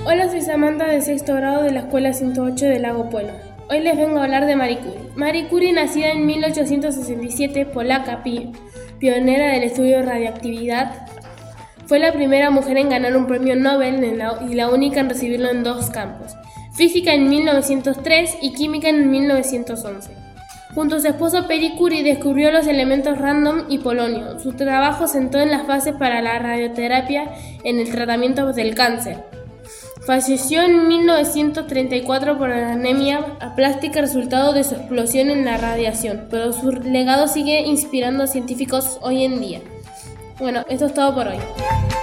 Hola, soy Samantha de sexto grado de la Escuela 108 de Lago Puelo. Hoy les vengo a hablar de Marie Curie. Marie Curie, nacida en 1867, polaca, pionera del estudio de radioactividad, fue la primera mujer en ganar un premio Nobel y la única en recibirlo en dos campos: física en 1903 y química en 1911. Junto a su esposo Marie Curie descubrió los elementos radium y polonio. Su trabajo sentó en las bases para la radioterapia en el tratamiento del cáncer. Falleció en 1934 por anemia aplástica resultado de su explosión en la radiación, pero su legado sigue inspirando a científicos hoy en día. Bueno, esto es todo por hoy.